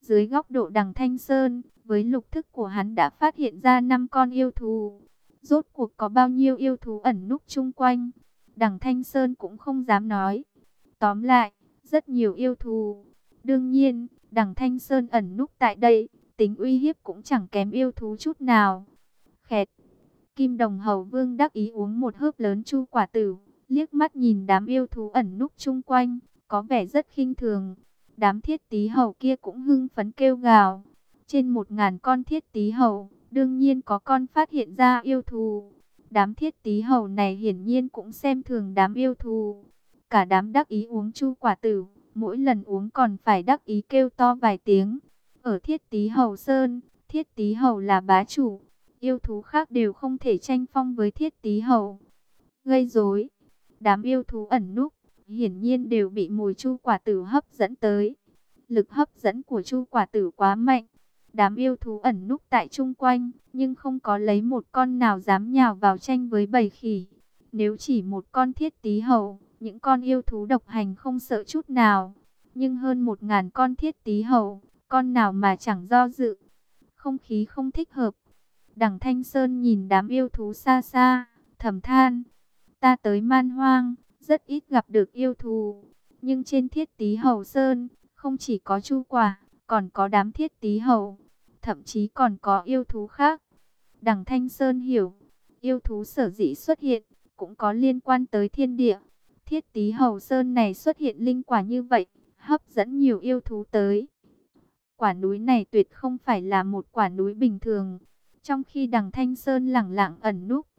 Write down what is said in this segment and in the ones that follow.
Dưới góc độ Đằng Thanh Sơn, với lục thức của hắn đã phát hiện ra 5 con yêu thú. Rốt cuộc có bao nhiêu yêu thú ẩn núp chung quanh, Đằng Thanh Sơn cũng không dám nói. Tóm lại, rất nhiều yêu thú. Đương nhiên, Đằng Thanh Sơn ẩn núp tại đây, tính uy hiếp cũng chẳng kém yêu thú chút nào. Khẹt, Kim Đồng Hầu Vương đắc ý uống một hớp lớn chu quả tử, liếc mắt nhìn đám yêu thú ẩn núp chung quanh, có vẻ rất khinh thường. Đám thiết tí hầu kia cũng hưng phấn kêu gào. Trên 1000 con thiết tí hầu, đương nhiên có con phát hiện ra yêu thú. Đám thiết tí hầu này hiển nhiên cũng xem thường đám yêu thú. Cả đám đắc ý uống chu quả tử, mỗi lần uống còn phải đắc ý kêu to vài tiếng. Ở thiết tí hầu sơn, thiết tí hầu là bá chủ. Yêu thú khác đều không thể tranh phong với thiết tí hầu. Gây rối, đám yêu thú ẩn núp hiển nhiên đều bị mùi chu quả tử hấp dẫn tới. Lực hấp dẫn của chu quả tử quá mạnh. Đám yêu thú ẩn núp tại chung quanh, nhưng không có lấy một con nào dám nhào vào tranh với bầy khỉ. Nếu chỉ một con thiết tí hầu, những con yêu thú độc hành không sợ chút nào. Nhưng hơn 1000 con thiết tí hầu, con nào mà chẳng do dự. Không khí không thích hợp. Đằng Thanh Sơn nhìn đám yêu thú xa xa, thầm than. Ta tới Man Hoang, rất ít gặp được yêu thú. Nhưng trên thiết tí hầu sơn, không chỉ có chu quả, còn có đám thiết tí hầu. Thậm chí còn có yêu thú khác. Đằng Thanh Sơn hiểu, yêu thú sở dĩ xuất hiện, cũng có liên quan tới thiên địa. Thiết tí hầu sơn này xuất hiện linh quả như vậy, hấp dẫn nhiều yêu thú tới. Quả núi này tuyệt không phải là một quả núi bình thường. Trong khi Đằng Thanh Sơn lẳng lặng ẩn núp,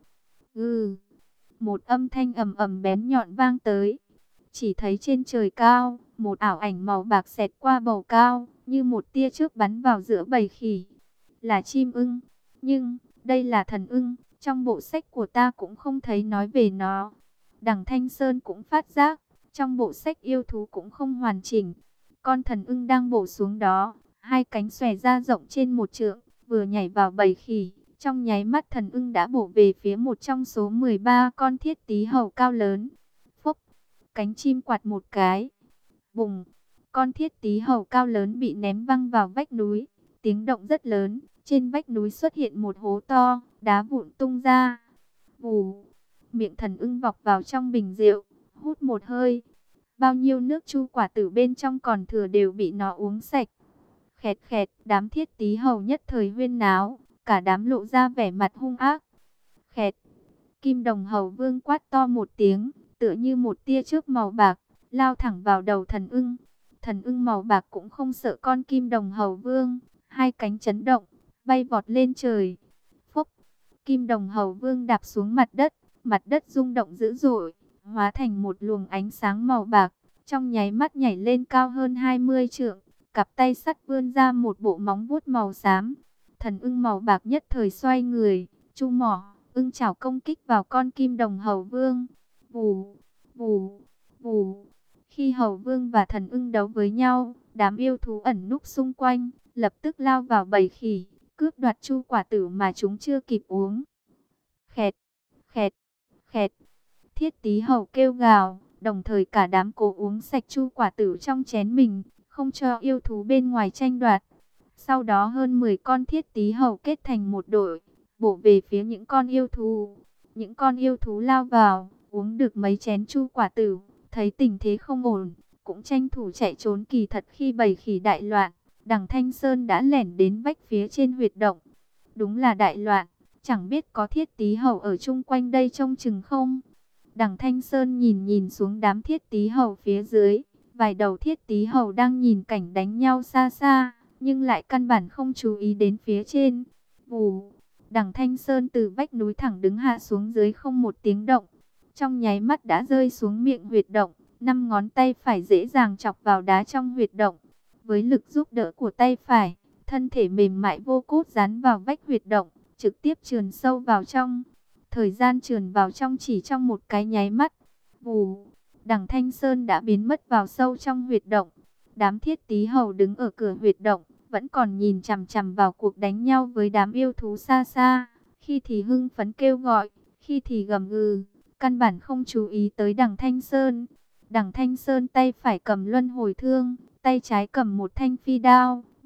một âm thanh ầm ầm bén nhọn vang tới. Chỉ thấy trên trời cao, một ảo ảnh màu bạc xẹt qua bầu cao, như một tia chớp bắn vào giữa bầy khỉ. Là chim ưng, nhưng đây là thần ưng, trong bộ sách của ta cũng không thấy nói về nó. Đằng Thanh Sơn cũng phát giác, trong bộ sách yêu thú cũng không hoàn chỉnh. Con thần ưng đang bổ xuống đó, hai cánh xòe ra rộng trên 1 trượng, vừa nhảy vào bầy khỉ. Trong nháy mắt thần ưng đã bổ về phía một trong số 13 con thiết tí hầu cao lớn. Phốc, cánh chim quạt một cái. Bùng, con thiết tí hầu cao lớn bị ném văng vào vách núi. Tiếng động rất lớn, trên vách núi xuất hiện một hố to, đá vụn tung ra. Vù, miệng thần ưng vọc vào trong bình rượu, hút một hơi. Bao nhiêu nước chu quả tử bên trong còn thừa đều bị nó uống sạch. Khẹt khẹt, đám thiết tí hầu nhất thời huyên náo, cả đám lộ ra vẻ mặt hung ác. Khẹt, Kim Đồng Hầu Vương quát to một tiếng, tựa như một tia chớp màu bạc, lao thẳng vào đầu thần ưng. Thần ưng màu bạc cũng không sợ con Kim Đồng Hầu Vương, hai cánh chấn động, bay vọt lên trời. Phốc, Kim Đồng Hầu Vương đạp xuống mặt đất rung động dữ dội, hóa thành một luồng ánh sáng màu bạc, trong nháy mắt nhảy lên cao hơn 20 trượng, cặp tay sắt vươn ra một bộ móng vuốt màu xám. Thần ưng màu bạc nhất thời xoay người, chu mỏ, ưng chảo công kích vào con Kim Đồng Hầu Vương. Vù, vù, vù. Khi Hầu Vương và thần ưng đấu với nhau, đám yêu thú ẩn núp xung quanh, lập tức lao vào bầy khỉ, cướp đoạt chu quả tử mà chúng chưa kịp uống. Khẹt, khẹt, khẹt. Thiết tí hầu kêu gào, đồng thời cả đám cố uống sạch chu quả tử trong chén mình, không cho yêu thú bên ngoài tranh đoạt. Sau đó hơn 10 con thiết tí hầu kết thành một đội, bổ về phía những con yêu thú. Những con yêu thú lao vào, uống được mấy chén chu quả tử, thấy tình thế không ổn, cũng tranh thủ chạy trốn. Kỳ thật khi bầy khỉ đại loạn, Đằng Thanh Sơn đã lẻn đến vách phía trên huyệt động. Đúng là đại loạn, chẳng biết có thiết tí hầu ở chung quanh đây trông chừng không. Đằng Thanh Sơn nhìn xuống đám thiết tí hầu phía dưới, vài đầu thiết tí hầu đang nhìn cảnh đánh nhau xa xa, nhưng lại căn bản không chú ý đến phía trên. Vù, Đằng Thanh Sơn từ vách núi thẳng đứng hạ xuống dưới không một tiếng động, trong nháy mắt đã rơi xuống miệng huyệt động, 5 ngón tay phải dễ dàng chọc vào đá trong huyệt động. Với lực giúp đỡ của tay phải, thân thể mềm mại vô cốt dán vào vách huyệt động, trực tiếp trườn sâu vào trong. Thời gian trườn vào trong chỉ trong một cái nháy mắt. Vù, Đằng Thanh Sơn đã biến mất vào sâu trong huyệt động. Đám thiết tí hầu đứng ở cửa huyệt động, vẫn còn nhìn chằm chằm vào cuộc đánh nhau với đám yêu thú xa xa. Khi thì hưng phấn kêu gọi, khi thì gầm gừ, căn bản không chú ý tới Đằng Thanh Sơn. Đằng Thanh Sơn tay phải cầm luân hồi thương, tay trái cầm một thanh phi đao,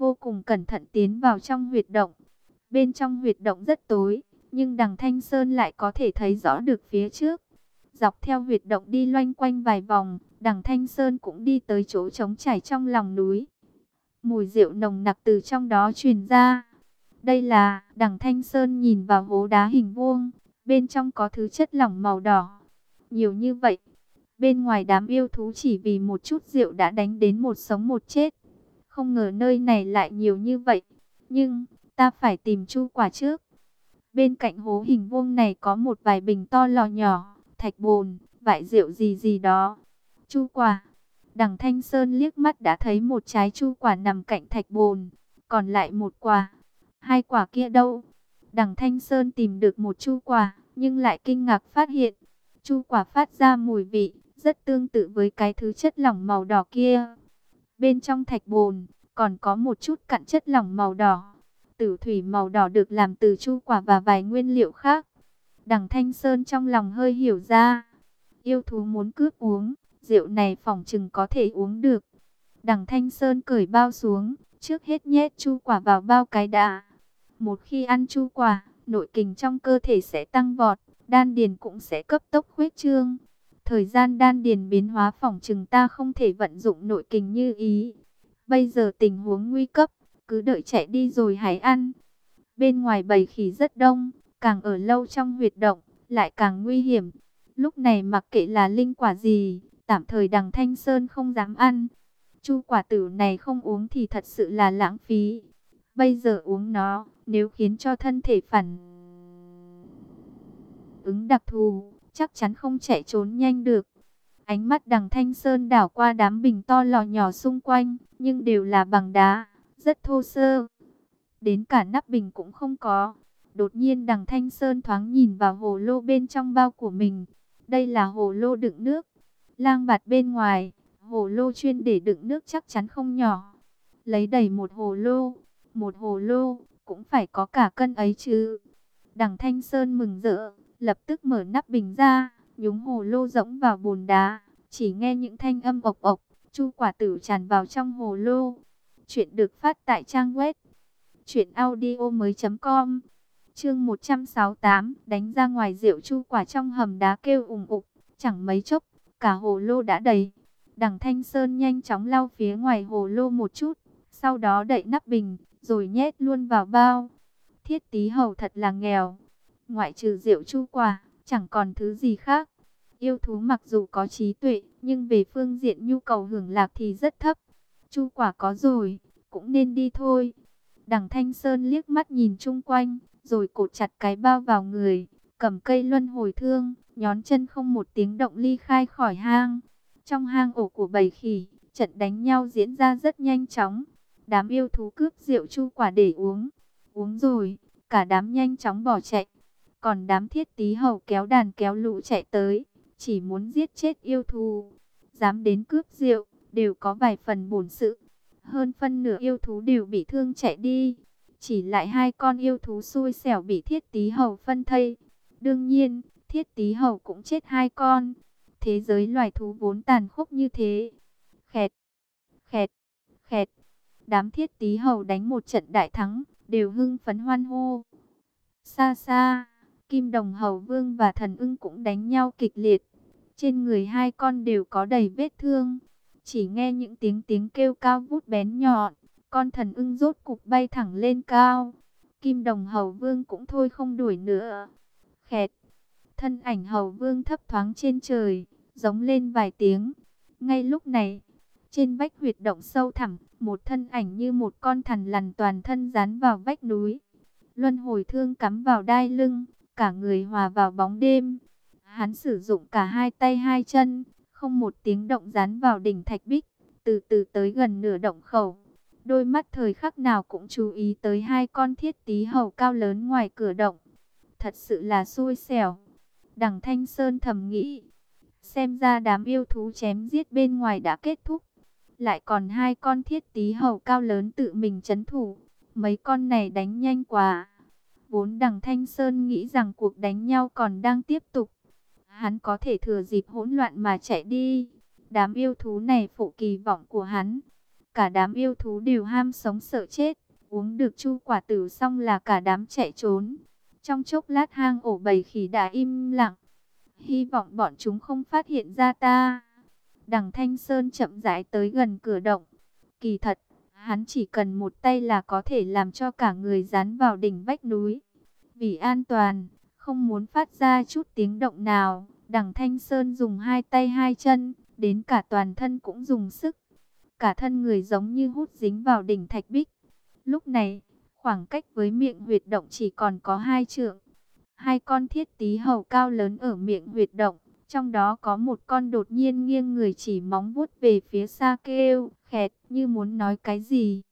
vô cùng cẩn thận tiến vào trong huyệt động. Bên trong huyệt động rất tối, nhưng Đằng Thanh Sơn lại có thể thấy rõ được phía trước. Dọc theo huyệt động đi loanh quanh vài vòng, Đằng Thanh Sơn cũng đi tới chỗ trống trải trong lòng núi. Mùi rượu nồng nặc từ trong đó truyền ra. Đây là, Đằng Thanh Sơn nhìn vào hố đá hình vuông, bên trong có thứ chất lỏng màu đỏ. Nhiều như vậy, bên ngoài đám yêu thú chỉ vì một chút rượu đã đánh đến một sống một chết. Không ngờ nơi này lại nhiều như vậy, nhưng ta phải tìm Chu Quả trước. Bên cạnh hố hình vuông này có một vài bình to lò nhỏ, thạch bồn, vại rượu gì gì đó. Chu Quả. Đằng Thanh Sơn liếc mắt đã thấy một trái chu quả nằm cạnh thạch bồn, còn lại một quả. Hai quả kia đâu? Đằng Thanh Sơn tìm được một chu quả, nhưng lại kinh ngạc phát hiện, chu quả phát ra mùi vị rất tương tự với cái thứ chất lỏng màu đỏ kia. Bên trong thạch bồn còn có một chút cặn chất lỏng màu đỏ. Tử thủy màu đỏ được làm từ chu quả và vài nguyên liệu khác. Đằng Thanh Sơn trong lòng hơi hiểu ra, yêu thú muốn cướp uống rượu này phỏng chừng có thể uống được. Đằng Thanh Sơn cởi bao xuống, trước hết nhét chu quả vào bao cái đã. Một khi ăn chu quả, nội kình trong cơ thể sẽ tăng vọt, đan điền cũng sẽ cấp tốc khuếch trương. Thời gian đan điền biến hóa phỏng chừng ta không thể vận dụng nội kình như ý. Bây giờ tình huống nguy cấp, cứ đợi chạy đi rồi hãy ăn. Bên ngoài bầy khỉ rất đông, càng ở lâu trong huyệt động, lại càng nguy hiểm. Lúc này mặc kệ là linh quả gì, tạm thời Đằng Thanh Sơn không dám ăn. Chu quả tử này không uống thì thật sự là lãng phí. Bây giờ uống nó, nếu khiến cho thân thể phản ứng đặc thù, chắc chắn không chạy trốn nhanh được. Ánh mắt Đằng Thanh Sơn đảo qua đám bình to lò nhỏ xung quanh, nhưng đều là bằng đá, rất thô sơ. Đến cả nắp bình cũng không có. Đột nhiên Đằng Thanh Sơn thoáng nhìn vào hồ lô bên trong bao của mình. Đây là hồ lô đựng nước. Lang bạt bên ngoài, hồ lô chuyên để đựng nước chắc chắn không nhỏ. Lấy đầy một hồ lô, cũng phải có cả cân ấy chứ. Đằng Thanh Sơn mừng rỡ, lập tức mở nắp bình ra, nhúng hồ lô rỗng vào bùn đá. Chỉ nghe những thanh âm ộc ộc, chu quả tử tràn vào trong hồ lô. Chuyện được phát tại trang web truyệnaudiomoi.com. Chương 168, đánh ra ngoài rượu chu quả trong hầm đá kêu ùng ục, chẳng mấy chốc, cả hồ lô đã đầy. Đằng Thanh Sơn nhanh chóng lau phía ngoài hồ lô một chút, sau đó đậy nắp bình, rồi nhét luôn vào bao. Thiết Tí Hầu thật là nghèo, ngoại trừ rượu chu quả, chẳng còn thứ gì khác. Yêu thú mặc dù có trí tuệ, nhưng về phương diện nhu cầu hưởng lạc thì rất thấp. Chu quả có rồi, cũng nên đi thôi. Đằng Thanh Sơn liếc mắt nhìn chung quanh, rồi cột chặt cái bao vào người, cầm cây luân hồi thương, nhón chân không một tiếng động ly khai khỏi hang. Trong hang ổ của bầy khỉ, trận đánh nhau diễn ra rất nhanh chóng. Đám yêu thú cướp rượu chu quả để uống. Uống rồi, cả đám nhanh chóng bỏ chạy. Còn đám Thiết Tí Hầu kéo đàn kéo lũ chạy tới, chỉ muốn giết chết yêu thú. Dám đến cướp rượu, đều có vài phần bổn sự. Hơn phân nửa yêu thú đều bị thương chạy đi. Chỉ lại hai con yêu thú xui xẻo bị Thiết Tí Hầu phân thây. Đương nhiên, Thiết Tí Hầu cũng chết hai con. Thế giới loài thú vốn tàn khốc như thế. Khẹt, khẹt, khẹt. Đám Thiết Tí Hầu đánh một trận đại thắng, đều hưng phấn hoan hô. Xa xa, Kim Đồng Hầu Vương và Thần Ưng cũng đánh nhau kịch liệt. Trên người hai con đều có đầy vết thương. Chỉ nghe những tiếng kêu cao vút bén nhọn, con Thần Ưng rốt cục bay thẳng lên cao. Kim Đồng Hầu Vương cũng thôi không đuổi nữa. Khẹt, thân ảnh Hầu Vương thấp thoáng trên trời, giống lên vài tiếng. Ngay lúc này, trên vách huyệt động sâu thẳm, một thân ảnh như một con thằn lằn toàn thân dán vào vách núi. Luân hồi thương cắm vào đai lưng, cả người hòa vào bóng đêm. Hắn sử dụng cả hai tay hai chân, không một tiếng động dán vào đỉnh thạch bích, từ từ tới gần nửa động khẩu. Đôi mắt thời khắc nào cũng chú ý tới hai con Thiết Tí Hầu cao lớn ngoài cửa động. Thật sự là xui xẻo. Đằng Thanh Sơn thầm nghĩ, xem ra đám yêu thú chém giết bên ngoài đã kết thúc. Lại còn hai con Thiết Tí Hầu cao lớn tự mình trấn thủ. Mấy con này đánh nhanh quá. Vốn Đằng Thanh Sơn nghĩ rằng cuộc đánh nhau còn đang tiếp tục. Hắn có thể thừa dịp hỗn loạn mà chạy đi. Đám yêu thú này phụ kỳ vọng của hắn. Cả đám yêu thú đều ham sống sợ chết, uống được chu quả tử xong là cả đám chạy trốn. Trong chốc lát hang ổ bầy khỉ đã im lặng. Hy vọng bọn chúng không phát hiện ra ta. Đằng Thanh Sơn chậm rãi tới gần cửa động. Kỳ thật, hắn chỉ cần một tay là có thể làm cho cả người dán vào đỉnh vách núi. Vì an toàn, không muốn phát ra chút tiếng động nào, đằng Thanh Sơn dùng hai tay hai chân, đến cả toàn thân cũng dùng sức. Cả thân người giống như hút dính vào đỉnh thạch bích. Lúc này, khoảng cách với miệng huyệt động chỉ còn có 2 trượng. Hai con thiết tí hầu cao lớn ở miệng huyệt động, trong đó có một con đột nhiên nghiêng người chỉ móng vuốt về phía xa kêu, khẹt như muốn nói cái gì.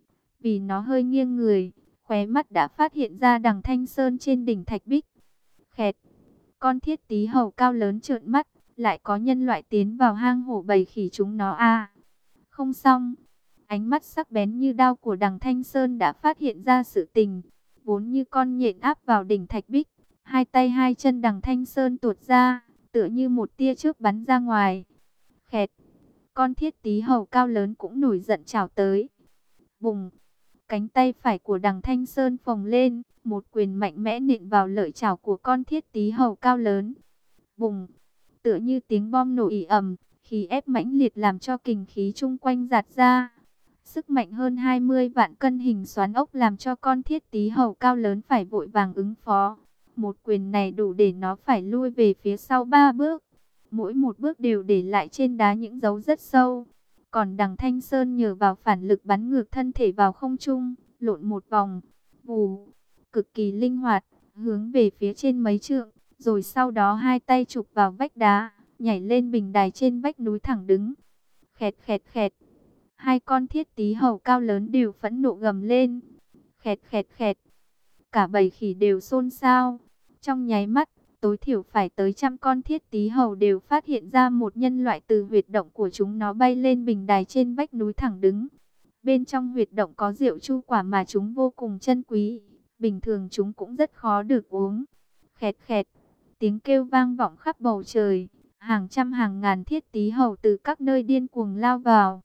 Vì nó hơi nghiêng người, khóe mắt đã phát hiện ra đằng Thanh Sơn trên đỉnh thạch bích. Khẹt, con thiết tí hầu cao lớn trợn mắt, lại có nhân loại tiến vào hang hổ bầy khỉ chúng nó à. Không xong, ánh mắt sắc bén như đao của đằng Thanh Sơn đã phát hiện ra sự tình. Vốn như con nhện áp vào đỉnh thạch bích, hai tay hai chân đằng Thanh Sơn tuột ra, tựa như một tia chớp bắn ra ngoài. Khẹt, con thiết tí hầu cao lớn cũng nổi giận chảo tới. Bùng, cánh tay phải của đằng Thanh Sơn phồng lên, một quyền mạnh mẽ nện vào lợi chảo của con thiết tí hầu cao lớn. Bùng, tựa như tiếng bom nổ ì ầm, khí ép mãnh liệt làm cho kình khí chung quanh giạt ra. Sức mạnh hơn 20 vạn cân hình xoắn ốc làm cho con thiết tí hầu cao lớn phải vội vàng ứng phó. Một quyền này đủ để nó phải lui về phía sau 3 bước. Mỗi một bước đều để lại trên đá những dấu rất sâu. Còn đằng Thanh Sơn nhờ vào phản lực bắn ngược thân thể vào không trung, lộn một vòng, vù, cực kỳ linh hoạt, hướng về phía trên mấy trượng. Rồi sau đó hai tay chụp vào vách đá, nhảy lên bình đài trên vách núi thẳng đứng. Khẹt khẹt khẹt. Hai con thiết tí hầu cao lớn đều phẫn nộ gầm lên. Khẹt khẹt khẹt. Cả bầy khỉ đều xôn xao. Trong nháy mắt, tối thiểu phải tới 100 con thiết tí hầu đều phát hiện ra một nhân loại từ huyệt động của chúng nó bay lên bình đài trên vách núi thẳng đứng. Bên trong huyệt động có rượu chu quả mà chúng vô cùng trân quý. Bình thường chúng cũng rất khó được uống. Khẹt khẹt. Tiếng kêu vang vọng khắp bầu trời. Hàng trăm hàng ngàn thiết tí hầu từ các nơi điên cuồng lao vào.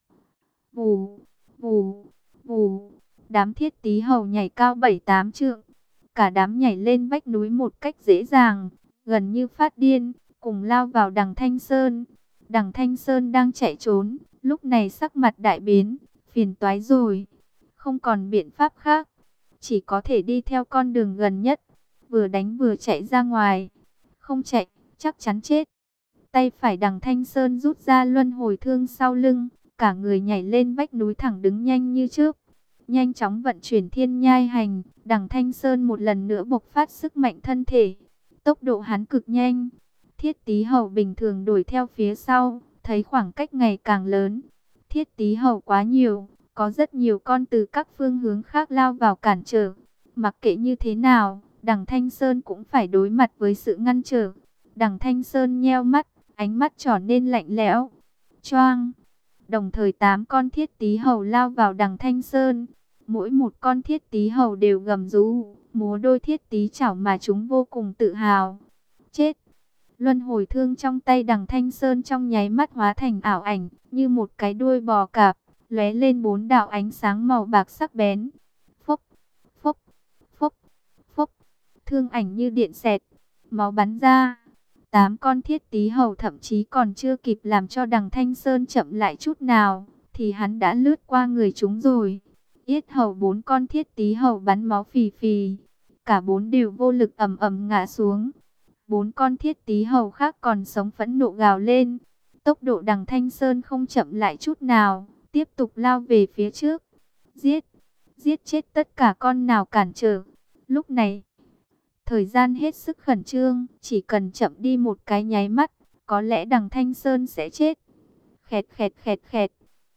Vù, vù, vù. Đám thiết tí hầu nhảy cao 7-8 trượng. Cả đám nhảy lên vách núi một cách dễ dàng, gần như phát điên, cùng lao vào đằng Thanh Sơn. Đằng Thanh Sơn đang chạy trốn, lúc này sắc mặt đại biến, phiền toái rồi. Không còn biện pháp khác, chỉ có thể đi theo con đường gần nhất, vừa đánh vừa chạy ra ngoài. Không chạy, chắc chắn chết. Tay phải đằng Thanh Sơn rút ra luân hồi thương sau lưng, cả người nhảy lên vách núi thẳng đứng nhanh như trước. Nhanh chóng vận chuyển thiên nhai hành, đằng Thanh Sơn một lần nữa bộc phát sức mạnh thân thể. Tốc độ hắn cực nhanh. Thiết tí hầu bình thường đuổi theo phía sau, thấy khoảng cách ngày càng lớn. Thiết tí hầu quá nhiều, có rất nhiều con từ các phương hướng khác lao vào cản trở. Mặc kệ như thế nào, đằng Thanh Sơn cũng phải đối mặt với sự ngăn trở. Đằng Thanh Sơn nheo mắt, ánh mắt trở nên lạnh lẽo. Choang! Đồng thời 8 con thiết tí hầu lao vào đằng Thanh Sơn. Mỗi một con thiết tí hầu đều gầm rú, múa đôi thiết tí chảo mà chúng vô cùng tự hào. Chết! Luân hồi thương trong tay đằng Thanh Sơn trong nháy mắt hóa thành ảo ảnh, như một cái đuôi bò cạp, lóe lên 4 đạo ánh sáng màu bạc sắc bén. Phốc, phốc, phốc, phốc, thương ảnh như điện xẹt, máu bắn ra. 8 con thiết tí hầu thậm chí còn chưa kịp làm cho đằng Thanh Sơn chậm lại chút nào, thì hắn đã lướt qua người chúng rồi. Yết hầu 4 con thiết tí hầu bắn máu phì phì, cả 4 đều vô lực ầm ầm ngã xuống. 4 con thiết tí hầu khác còn sống phẫn nộ gào lên. Tốc độ đằng Thanh Sơn không chậm lại chút nào, tiếp tục lao về phía trước. Giết, giết chết tất cả con nào cản trở. Lúc này, thời gian hết sức khẩn trương, chỉ cần chậm đi một cái nháy mắt, có lẽ đằng Thanh Sơn sẽ chết. Khẹt khẹt khẹt khẹt.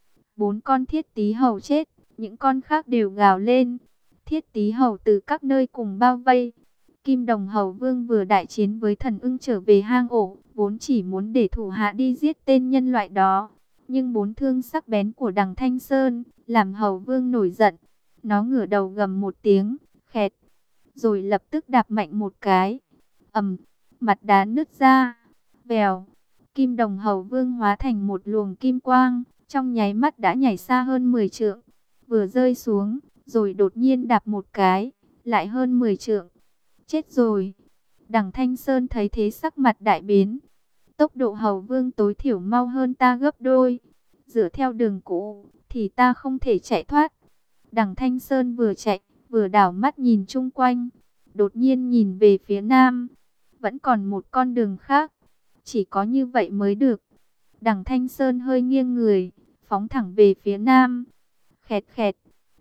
4 con thiết tí hầu chết, những con khác đều gào lên. Thiết tí hầu từ các nơi cùng bao vây. Kim Đồng Hầu Vương vừa đại chiến với Thần Ưng trở về hang ổ, vốn chỉ muốn để thủ hạ đi giết tên nhân loại đó. Nhưng 4 thương sắc bén của đằng Thanh Sơn, làm Hầu Vương nổi giận. Nó ngửa đầu gầm một tiếng, khẹt, rồi lập tức đạp mạnh một cái. Mặt đá nứt ra. Vèo, Kim Đồng Hầu Vương hóa thành một luồng kim quang, trong nháy mắt đã nhảy xa hơn 10 trượng, vừa rơi xuống, rồi đột nhiên đạp một cái, lại hơn 10 trượng. Chết rồi. Đằng Thanh Sơn thấy thế sắc mặt đại biến. Tốc độ Hầu Vương tối thiểu mau hơn ta gấp đôi. Dựa theo đường cũ thì ta không thể chạy thoát. Đằng Thanh Sơn vừa chạy, vừa đảo mắt nhìn chung quanh. Đột nhiên nhìn về phía nam. Vẫn còn một con đường khác. Chỉ có như vậy mới được. Đằng Thanh Sơn hơi nghiêng người, phóng thẳng về phía nam. Khẹt khẹt,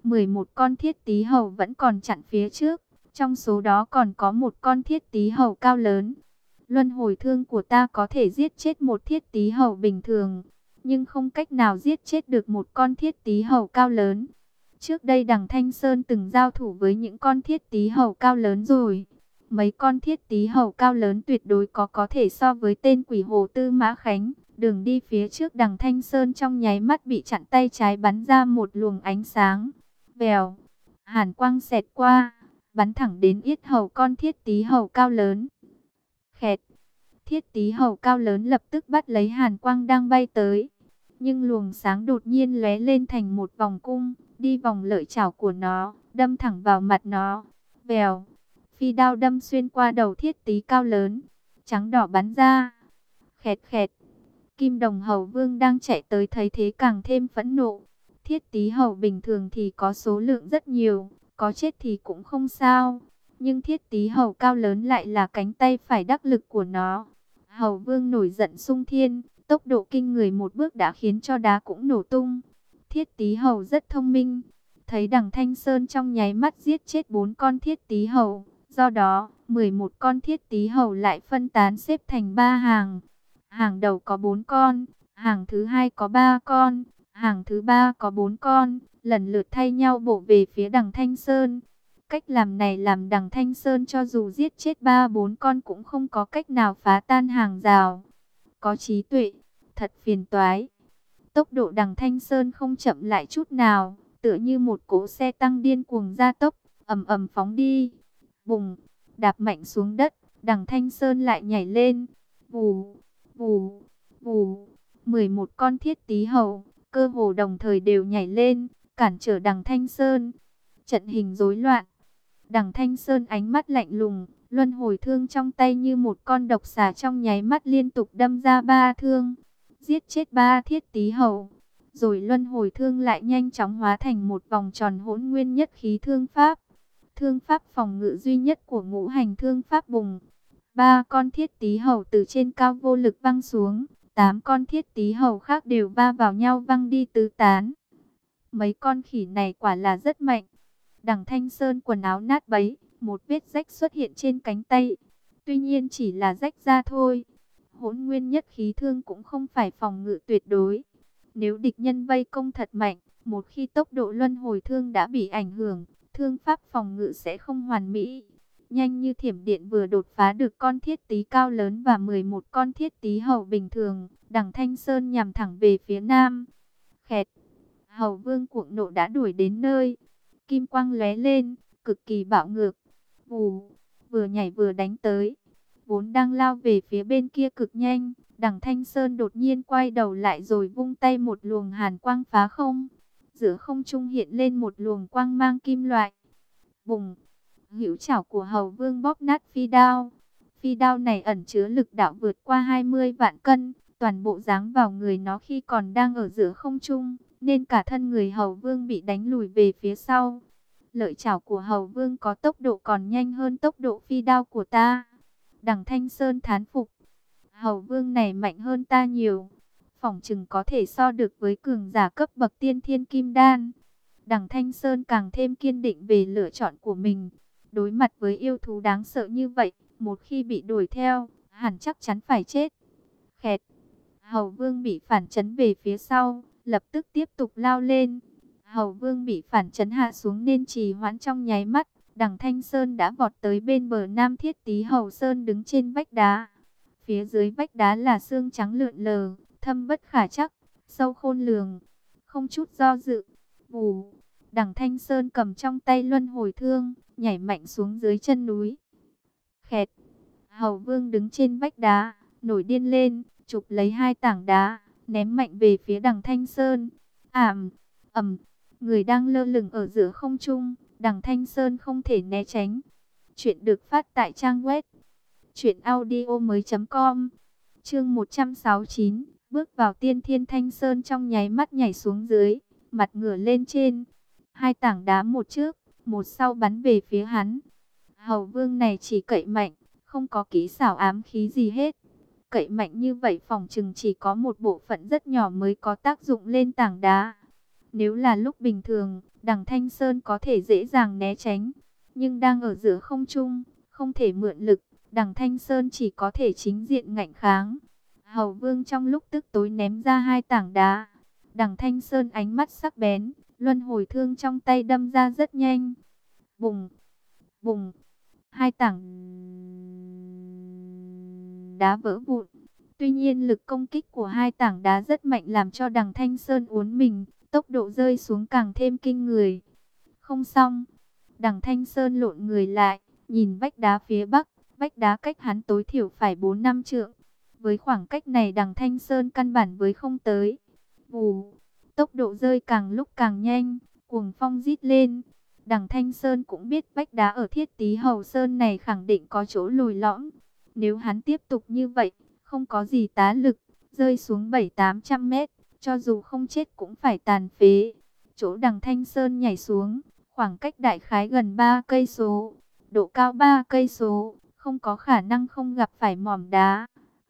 11 con thiết tí hầu vẫn còn chặn phía trước. Trong số đó còn có một con thiết tí hầu cao lớn. Luân hồi thương của ta có thể giết chết một thiết tí hầu bình thường, nhưng không cách nào giết chết được một con thiết tí hầu cao lớn. Trước đây đằng Thanh Sơn từng giao thủ với những con thiết tí hầu cao lớn rồi. Mấy con thiết tí hầu cao lớn tuyệt đối có thể so với tên quỷ hồ Tư Mã Khánh. Đường đi phía trước đằng Thanh Sơn trong nháy mắt bị chặn, tay trái bắn ra một luồng ánh sáng. Vèo, hàn quang xẹt qua, bắn thẳng đến yết hầu con thiết tí hầu cao lớn. Khẹt, thiết tí hầu cao lớn lập tức bắt lấy hàn quang đang bay tới. Nhưng luồng sáng đột nhiên lóe lên thành một vòng cung, đi vòng lợi chảo của nó, đâm thẳng vào mặt nó. Vèo, phi đao đâm xuyên qua đầu thiết tí cao lớn, trắng đỏ bắn ra. Khẹt khẹt, Kim Đồng Hầu Vương đang chạy tới thấy thế càng thêm phẫn nộ. Thiết tí hầu bình thường thì có số lượng rất nhiều, có chết thì cũng không sao. Nhưng thiết tí hầu cao lớn lại là cánh tay phải đắc lực của nó. Hầu Vương nổi giận xung thiên, tốc độ kinh người một bước đã khiến cho đá cũng nổ tung. Thiết tí hầu rất thông minh, thấy đằng Thanh Sơn trong nháy mắt giết chết 4 con thiết tí hầu. Do đó, 11 con thiết tí hầu lại phân tán xếp thành 3 hàng. Hàng đầu có 4 con, hàng thứ hai có 3 con, hàng thứ ba có 4 con, lần lượt thay nhau bổ về phía đằng Thanh Sơn. Cách làm này làm đằng Thanh Sơn cho dù giết chết 3-4 con cũng không có cách nào phá tan hàng rào. Có trí tuệ, thật phiền toái. Tốc độ đằng Thanh Sơn không chậm lại chút nào, tựa như một cỗ xe tăng điên cuồng gia tốc, ầm ầm phóng đi. Bùng, đạp mạnh xuống đất, đằng Thanh Sơn lại nhảy lên. Vù, vù, vù, 11 con thiết tí hầu, cơ hồ đồng thời đều nhảy lên, cản trở đằng Thanh Sơn. Trận hình rối loạn. Đằng Thanh Sơn ánh mắt lạnh lùng, luân hồi thương trong tay như một con độc xà trong nháy mắt liên tục đâm ra 3 thương, giết chết 3 thiết tí hầu. Rồi luân hồi thương lại nhanh chóng hóa thành một vòng tròn hỗn nguyên nhất khí thương pháp. Thương pháp phòng ngự duy nhất của ngũ hành thương pháp bùng. 3 con thiết tí hầu từ trên cao vô lực văng xuống, 8 con thiết tí hầu khác đều va vào nhau văng đi tứ tán. Mấy con khỉ này quả là rất mạnh. Đằng Thanh Sơn quần áo nát bấy, một vết rách xuất hiện trên cánh tay. Tuy nhiên chỉ là rách ra thôi. Hỗn nguyên nhất khí thương cũng không phải phòng ngự tuyệt đối. Nếu địch nhân vây công thật mạnh, một khi tốc độ luân hồi thương đã bị ảnh hưởng, thương pháp phòng ngự sẽ không hoàn mỹ. Nhanh như thiểm điện vừa đột phá được con thiết tí cao lớn và 11 con thiết tí hầu bình thường, đằng Thanh Sơn nhằm thẳng về phía nam. Khẹt, Hầu Vương cuồng nộ đã đuổi đến nơi. Kim quang lóe lên, cực kỳ bạo ngược. Vù, vừa nhảy vừa đánh tới. Vốn đang lao về phía bên kia cực nhanh, đằng Thanh Sơn đột nhiên quay đầu lại rồi vung tay một luồng hàn quang phá không. Giữa không trung hiện lên một luồng quang mang kim loại. Bùng, hữu chảo của Hầu Vương bóp nát phi đao. Phi đao này ẩn chứa lực đạo vượt qua 20 vạn cân, toàn bộ giáng vào người nó khi còn đang ở giữa không trung, nên cả thân người Hầu Vương bị đánh lùi về phía sau. Lợi chảo của Hầu Vương có tốc độ còn nhanh hơn tốc độ phi đao của ta. Đằng Thanh Sơn thán phục. Hầu Vương này mạnh hơn ta nhiều. Phỏng chừng có thể so được với cường giả cấp bậc tiên thiên kim đan. Đằng Thanh Sơn càng thêm kiên định về lựa chọn của mình. Đối mặt với yêu thú đáng sợ như vậy, một khi bị đuổi theo, hẳn chắc chắn phải chết. Khẹt, Hầu Vương bị phản chấn về phía sau, lập tức tiếp tục lao lên. Hầu Vương bị phản chấn hạ xuống nên trì hoãn trong nháy mắt. Đằng Thanh Sơn đã vọt tới bên bờ Nam Thiết Tí Hầu Sơn đứng trên vách đá. Phía dưới vách đá là xương trắng lượn lờ, thâm bất khả trắc, sâu khôn lường. Không chút do dự, vù, đằng Thanh Sơn cầm trong tay luân hồi thương, nhảy mạnh xuống dưới chân núi. Khẹt, Hầu Vương đứng trên vách đá, nổi điên lên, chụp lấy 2 tảng đá, ném mạnh về phía Đằng Thanh Sơn. Ảm, ầm, người đang lơ lửng ở giữa không trung, Đằng Thanh Sơn không thể né tránh. Chuyện được phát tại trang web truyệnaudiomoi.com. Chương 169, bước vào Tiên Thiên. Thanh Sơn trong nháy mắt nhảy xuống dưới, mặt ngửa lên trên. Hai tảng đá một trước, một sau bắn về phía hắn. Hầu Vương này chỉ cậy mạnh, không có kỹ xảo ám khí gì hết. Cậy mạnh như vậy phỏng chừng chỉ có một bộ phận rất nhỏ mới có tác dụng lên tảng đá. Nếu là lúc bình thường, Đằng Thanh Sơn có thể dễ dàng né tránh. Nhưng đang ở giữa không trung, không thể mượn lực, Đằng Thanh Sơn chỉ có thể chính diện ngạnh kháng. Hầu Vương trong lúc tức tối ném ra hai tảng đá. Đằng Thanh Sơn ánh mắt sắc bén, luân hồi thương trong tay đâm ra rất nhanh. Bùng, bùng, hai tảng đá vỡ vụn. Tuy nhiên lực công kích của hai tảng đá rất mạnh làm cho Đằng Thanh Sơn uốn mình, tốc độ rơi xuống càng thêm kinh người. Không xong, Đằng Thanh Sơn lộn người lại, nhìn vách đá phía bắc, vách đá cách hắn tối thiểu phải 4-5 trượng. Với khoảng cách này Đằng Thanh Sơn căn bản với không tới. Vù, tốc độ rơi càng lúc càng nhanh, cuồng phong rít lên. Đằng Thanh Sơn cũng biết vách đá ở Thiết Tý Hầu Sơn này khẳng định có chỗ lồi lõm. Nếu hắn tiếp tục như vậy, không có gì tá lực, rơi xuống 700-800 mét, cho dù không chết cũng phải tàn phế. Chỗ Đằng Thanh Sơn nhảy xuống, khoảng cách đại khái gần 3 cây số, độ cao 3 cây số, không có khả năng không gặp phải mỏm đá.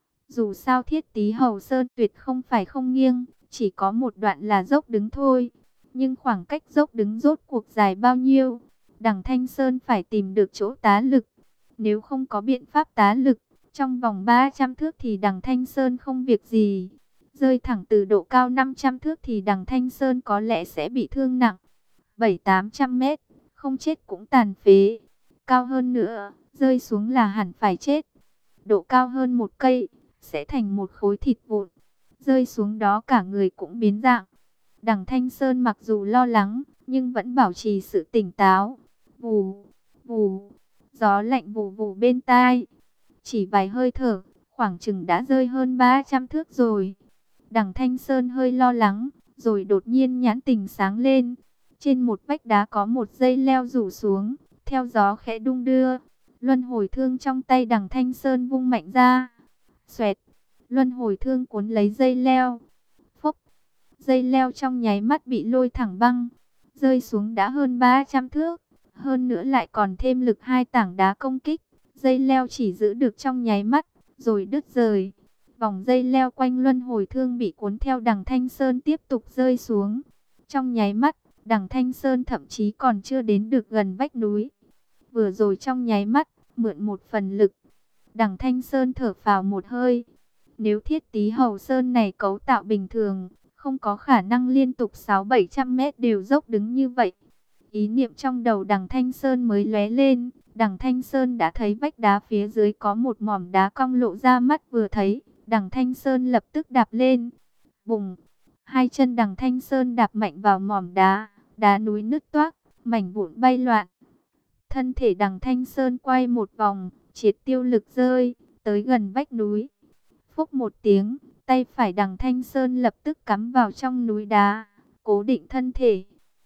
Dù sao Thiết Tý Hầu Sơn tuyệt không phải không nghiêng, chỉ có một đoạn là dốc đứng thôi. Nhưng khoảng cách dốc đứng rốt cuộc dài bao nhiêu? Đằng Thanh Sơn phải tìm được chỗ tá lực. Nếu không có biện pháp tá lực, trong vòng 300 thước thì Đằng Thanh Sơn không việc gì. Rơi thẳng từ độ cao 500 thước thì Đằng Thanh Sơn có lẽ sẽ bị thương nặng. 700-800 mét, không chết cũng tàn phế. Cao hơn nữa, rơi xuống là hẳn phải chết. Độ cao hơn 1 cây, sẽ thành một khối thịt vụn. Rơi xuống đó cả người cũng biến dạng. Đằng Thanh Sơn mặc dù lo lắng, nhưng vẫn bảo trì sự tỉnh táo. Vù, vù, gió lạnh vù vù bên tai. Chỉ vài hơi thở, khoảng chừng đã rơi hơn 300 thước rồi. Đằng Thanh Sơn hơi lo lắng, rồi đột nhiên nhãn tình sáng lên. Trên một vách đá có một dây leo rủ xuống, theo gió khẽ đung đưa. Luân hồi thương trong tay Đằng Thanh Sơn vung mạnh ra. Xoẹt, luân hồi thương cuốn lấy dây leo. Phốc, dây leo trong nháy mắt bị lôi thẳng băng, rơi xuống đã hơn 300 thước. Hơn nữa lại còn thêm lực hai tảng đá công kích. Dây leo chỉ giữ được trong nháy mắt, rồi đứt rời. Vòng dây leo quanh luân hồi thương bị cuốn theo Đằng Thanh Sơn tiếp tục rơi xuống. Trong nháy mắt, Đằng Thanh Sơn thậm chí còn chưa đến được gần vách núi. Vừa rồi trong nháy mắt, mượn một phần lực. Đằng Thanh Sơn thở phào một hơi. Nếu Thiết Tý Hầu Sơn này cấu tạo bình thường, không có khả năng liên tục 600-700 mét đều dốc đứng như vậy. Ý niệm trong đầu Đằng Thanh Sơn mới lóe lên. Đằng Thanh Sơn đã thấy vách đá phía dưới có một mỏm đá cong lộ ra mắt vừa thấy. Đằng Thanh Sơn lập tức đạp lên. Bùng! Hai chân Đằng Thanh Sơn đạp mạnh vào mỏm đá. Đá núi nứt toác, mảnh vụn bay loạn. Thân thể Đằng Thanh Sơn quay một vòng, triệt tiêu lực rơi, tới gần vách núi. Phúc một tiếng, tay phải Đằng Thanh Sơn lập tức cắm vào trong núi đá, cố định thân thể.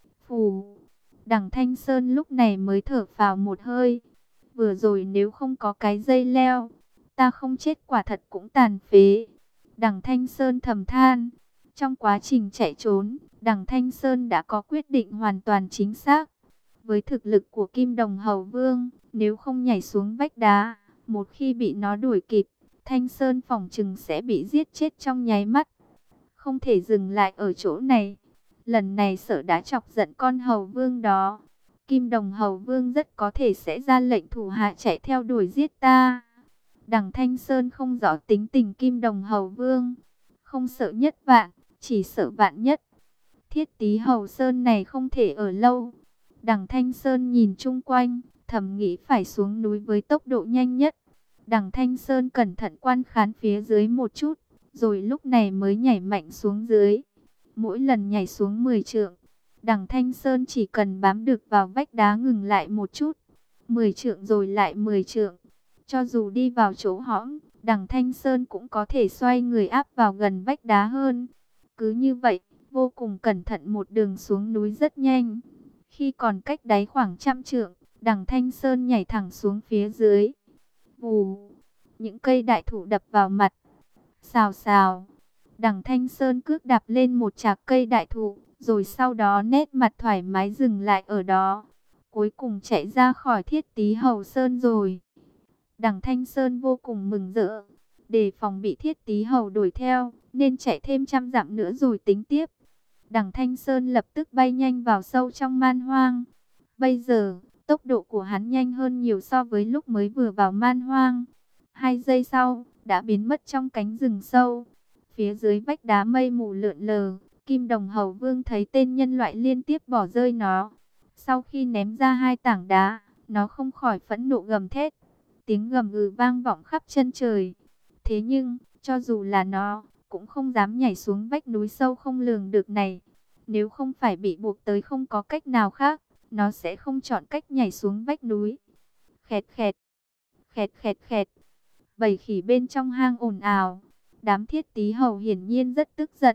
Phù! Đằng Thanh Sơn lúc này mới thở phào một hơi. Vừa rồi nếu không có cái dây leo, ta không chết quả thật cũng tàn phế. Đằng Thanh Sơn thầm than. Trong quá trình chạy trốn, Đằng Thanh Sơn đã có quyết định hoàn toàn chính xác. Với thực lực của Kim Đồng Hầu Vương, nếu không nhảy xuống vách đá, một khi bị nó đuổi kịp, Thanh Sơn phỏng chừng sẽ bị giết chết trong nháy mắt. Không thể dừng lại ở chỗ này. Lần này sợ đã chọc giận con Hầu Vương đó. Kim Đồng Hầu Vương rất có thể sẽ ra lệnh thủ hạ chạy theo đuổi giết ta. Đằng Thanh Sơn không rõ tính tình Kim Đồng Hầu Vương. Không sợ nhất vạn, chỉ sợ vạn nhất. Thiết Tý Hầu Sơn này không thể ở lâu. Đằng Thanh Sơn nhìn chung quanh, thầm nghĩ phải xuống núi với tốc độ nhanh nhất. Đằng Thanh Sơn cẩn thận quan khán phía dưới một chút, rồi lúc này mới nhảy mạnh xuống dưới. Mỗi lần nhảy xuống 10 trượng, Đằng Thanh Sơn chỉ cần bám được vào vách đá ngừng lại một chút. 10 trượng rồi lại 10 trượng. Cho dù đi vào chỗ hõm, Đằng Thanh Sơn cũng có thể xoay người áp vào gần vách đá hơn. Cứ như vậy, vô cùng cẩn thận một đường xuống núi rất nhanh. Khi còn cách đáy khoảng 100 trượng, Đằng Thanh Sơn nhảy thẳng xuống phía dưới. Vù, những cây đại thụ đập vào mặt. Xào xào, Đằng Thanh Sơn cước đạp lên một chạc cây đại thụ, rồi sau đó nét mặt thoải mái dừng lại ở đó. Cuối cùng chạy ra khỏi Thiết Tí Hầu Sơn rồi. Đằng Thanh Sơn vô cùng mừng rỡ, đề phòng bị Thiết Tí Hầu đuổi theo, nên chạy thêm 100 dặm nữa rồi tính tiếp. Đằng Thanh Sơn lập tức bay nhanh vào sâu trong man hoang. Bây giờ, tốc độ của hắn nhanh hơn nhiều so với lúc mới vừa vào man hoang. 2 giây sau, đã biến mất trong cánh rừng sâu. Phía dưới vách đá mây mù lượn lờ, Kim Đồng Hầu Vương thấy tên nhân loại liên tiếp bỏ rơi nó. Sau khi ném ra 2 tảng đá, nó không khỏi phẫn nộ gầm thét. Tiếng gầm gừ vang vọng khắp chân trời. Thế nhưng, cho dù là nó, cũng không dám nhảy xuống vách núi sâu không lường được này. Nếu không phải bị buộc tới không có cách nào khác, nó sẽ không chọn cách nhảy xuống vách núi. Khẹt khẹt, khẹt khẹt khẹt. Bầy khỉ bên trong hang ồn ào. Đám Thiết Tí Hầu hiển nhiên rất tức giận.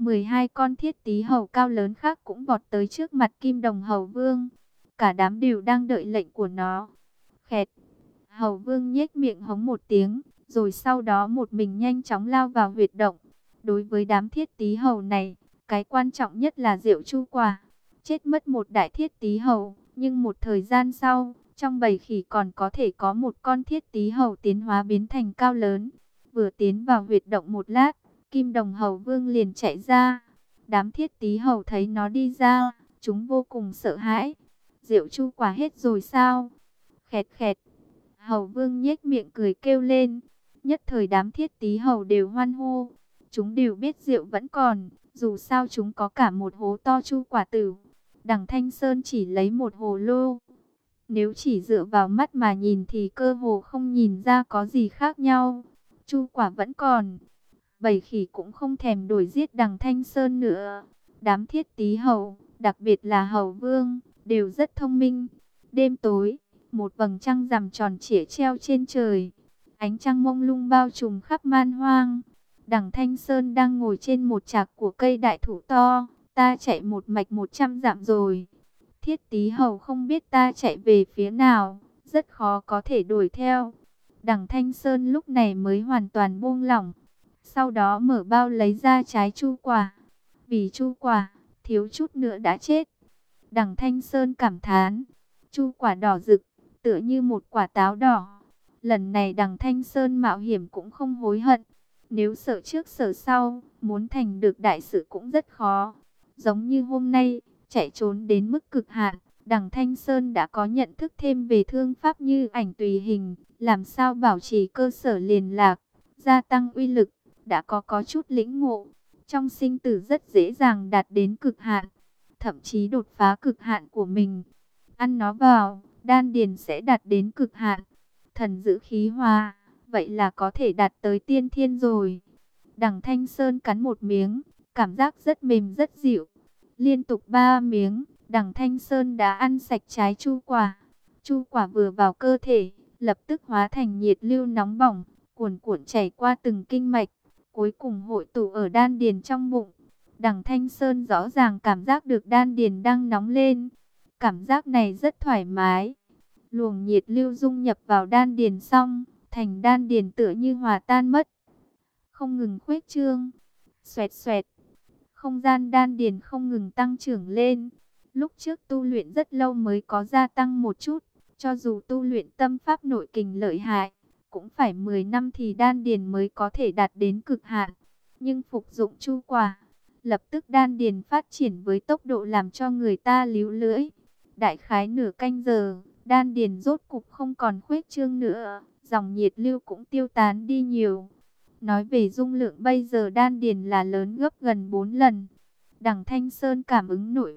12 con Thiết Tí Hầu cao lớn khác cũng vọt tới trước mặt Kim Đồng Hầu Vương. Cả đám đều đang đợi lệnh của nó. Khẹt. Hầu Vương nhếch miệng hống một tiếng, rồi sau đó một mình nhanh chóng lao vào huyệt động. Đối với đám Thiết Tí Hầu này, cái quan trọng nhất là rượu chu quả. Chết mất một đại Thiết Tí Hầu, nhưng một thời gian sau, trong bầy khỉ còn có thể có một con Thiết Tí Hầu tiến hóa biến thành cao lớn. Vừa tiến vào huyệt động một lát, Kim Đồng Hầu Vương liền chạy ra. Đám Thiết Tí Hầu thấy nó đi ra, chúng vô cùng sợ hãi. Rượu chu quả hết rồi sao? Khẹt khẹt. Hầu Vương nhếch miệng cười kêu lên. Nhất thời đám Thiết Tí Hầu đều hoan hô. Chúng đều biết rượu vẫn còn, dù sao chúng có cả một hố to chu quả tử. Đằng Thanh Sơn chỉ lấy một hồ lô. Nếu chỉ dựa vào mắt mà nhìn thì cơ hồ không nhìn ra có gì khác nhau. Chu quả vẫn còn. Bầy khỉ cũng không thèm đuổi giết Đằng Thanh Sơn nữa. Đám Thiết Tí Hầu, đặc biệt là Hầu Vương, đều rất thông minh. Đêm tối, một vầng trăng rằm tròn trịa treo trên trời. Ánh trăng mông lung bao trùm khắp man hoang. Đằng Thanh Sơn đang ngồi trên một chạc của cây đại thụ to. Ta chạy một mạch 100 dặm rồi. Thiết Tí Hầu không biết ta chạy về phía nào, rất khó có thể đuổi theo. Đằng Thanh Sơn lúc này mới hoàn toàn buông lỏng. Sau đó mở bao lấy ra trái chu quả. Vì chu quả, thiếu chút nữa đã chết. Đằng Thanh Sơn cảm thán. Chu quả đỏ rực, tựa như một quả táo đỏ. Lần này Đằng Thanh Sơn mạo hiểm cũng không hối hận. Nếu sợ trước sợ sau, muốn thành được đại sự cũng rất khó. Giống như hôm nay, chạy trốn đến mức cực hạn, Đằng Thanh Sơn đã có nhận thức thêm về thương pháp như ảnh tùy hình, làm sao bảo trì cơ sở liền lạc, gia tăng uy lực, đã có chút lĩnh ngộ. Trong sinh tử rất dễ dàng đạt đến cực hạn, thậm chí đột phá cực hạn của mình. Ăn nó vào, đan điền sẽ đạt đến cực hạn. Thần giữ khí hòa, vậy là có thể đạt tới tiên thiên rồi. Đằng Thanh Sơn cắn một miếng, cảm giác rất mềm rất dịu. Liên tục 3 miếng, Đằng Thanh Sơn đã ăn sạch trái chu quả. Chu quả vừa vào cơ thể, lập tức hóa thành nhiệt lưu nóng bỏng, cuồn cuộn chảy qua từng kinh mạch, cuối cùng hội tụ ở đan điền trong bụng. Đằng Thanh Sơn rõ ràng cảm giác được đan điền đang nóng lên. Cảm giác này rất thoải mái. Luồng nhiệt lưu dung nhập vào đan điền xong, thành đan điền tựa như hòa tan mất. Không ngừng khuếch trương, xoẹt xoẹt. Không gian đan điền không ngừng tăng trưởng lên. Lúc trước tu luyện rất lâu mới có gia tăng một chút. Cho dù tu luyện tâm pháp nội kình lợi hại, cũng phải 10 năm thì đan điền mới có thể đạt đến cực hạn. Nhưng phục dụng chu quả, lập tức đan điền phát triển với tốc độ làm cho người ta líu lưỡi. Đại khái nửa canh giờ, đan điền rốt cục không còn khuếch trương nữa, dòng nhiệt lưu cũng tiêu tán đi nhiều. Nói về dung lượng bây giờ đan điền là lớn gấp gần 4 lần. Đằng Thanh Sơn cảm ứng nội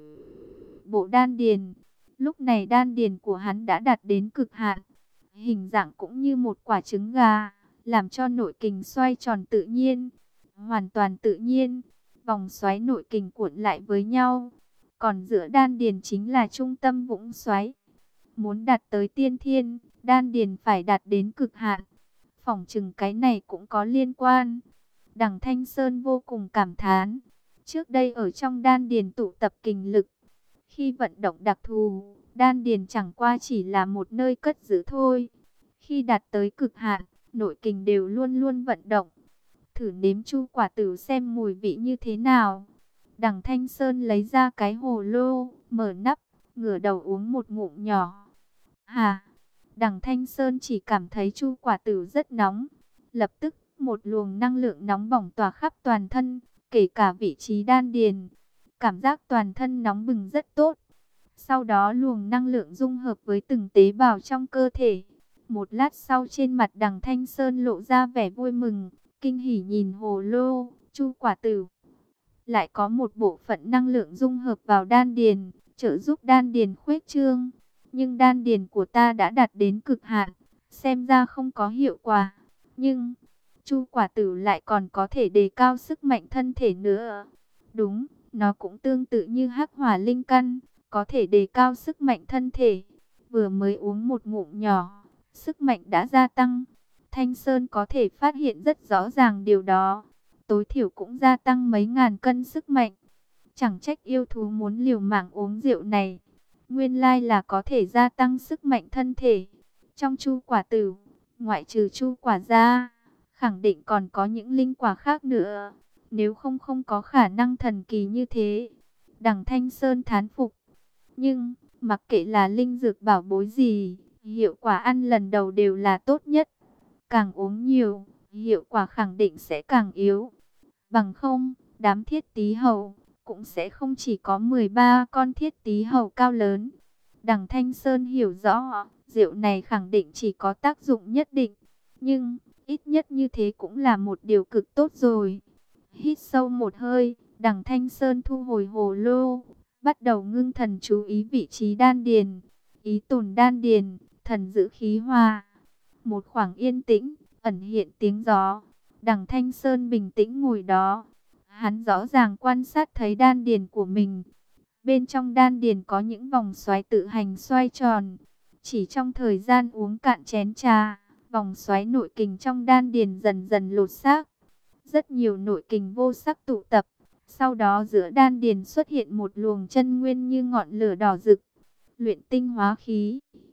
bộ đan điền. Lúc này đan điền của hắn đã đạt đến cực hạn. Hình dạng cũng như một quả trứng gà, làm cho nội kình xoay tròn tự nhiên. Hoàn toàn tự nhiên, vòng xoáy nội kình cuộn lại với nhau. Còn giữa đan điền chính là trung tâm vũng xoáy. Muốn đạt tới tiên thiên, đan điền phải đạt đến cực hạn. phỏng chừng cái này cũng có liên quan. Đằng Thanh Sơn vô cùng cảm thán. Trước đây ở trong đan điền tụ tập kình lực, khi vận động đặc thù, đan điền chẳng qua chỉ là một nơi cất giữ thôi. Khi đạt tới cực hạn, nội kình đều luôn luôn vận động. Thử nếm chu quả tử xem mùi vị như thế nào. Đằng Thanh Sơn lấy ra cái hồ lô, mở nắp, ngửa đầu uống một ngụm nhỏ. Hà, đằng Thanh Sơn chỉ cảm thấy chu quả tử rất nóng. Lập tức, một luồng năng lượng nóng bỏng tỏa khắp toàn thân, kể cả vị trí đan điền. Cảm giác toàn thân nóng bừng rất tốt. Sau đó luồng năng lượng dung hợp với từng tế bào trong cơ thể. Một lát sau trên mặt đằng Thanh Sơn lộ ra vẻ vui mừng, kinh hỉ nhìn hồ lô, chu quả tử. Lại có một bộ phận năng lượng dung hợp vào đan điền, trợ giúp đan điền khuếch trương. Nhưng đan điền của ta đã đạt đến cực hạn, xem ra không có hiệu quả. Nhưng, chu quả tử lại còn có thể đề cao sức mạnh thân thể nữa. Đúng, nó cũng tương tự như hắc hỏa linh căn, có thể đề cao sức mạnh thân thể. Vừa mới uống một ngụm nhỏ, sức mạnh đã gia tăng. Thanh Sơn có thể phát hiện rất rõ ràng điều đó. Tối thiểu cũng gia tăng mấy ngàn cân sức mạnh. Chẳng trách yêu thú muốn liều mạng uống rượu này. Nguyên lai là có thể gia tăng sức mạnh thân thể. Trong chu quả tử, ngoại trừ chu quả ra, khẳng định còn có những linh quả khác nữa. Nếu không có khả năng thần kỳ như thế. Đằng Thanh Sơn thán phục. Nhưng, mặc kệ là linh dược bảo bối gì, hiệu quả ăn lần đầu đều là tốt nhất. Càng uống nhiều, hiệu quả khẳng định sẽ càng yếu. Bằng không, đám thiết tí hầu cũng sẽ không chỉ có 13 con thiết tí hầu cao lớn. Đằng Thanh Sơn hiểu rõ, rượu này khẳng định chỉ có tác dụng nhất định. Nhưng, ít nhất như thế cũng là một điều cực tốt rồi. Hít sâu một hơi, đằng Thanh Sơn thu hồi hồ lô, bắt đầu ngưng thần chú ý vị trí đan điền. Ý tồn đan điền, thần giữ khí hòa. Một khoảng yên tĩnh, ẩn hiện tiếng gió. Đằng Thanh Sơn bình tĩnh ngồi đó. Hắn rõ ràng quan sát thấy đan điền của mình. Bên trong đan điền có những vòng xoáy tự hành xoay tròn. Chỉ trong thời gian uống cạn chén trà, vòng xoáy nội kình trong đan điền dần dần lột xác. Rất nhiều nội kình vô sắc tụ tập. Sau đó giữa đan điền xuất hiện một luồng chân nguyên như ngọn lửa đỏ rực. Luyện tinh hóa khí.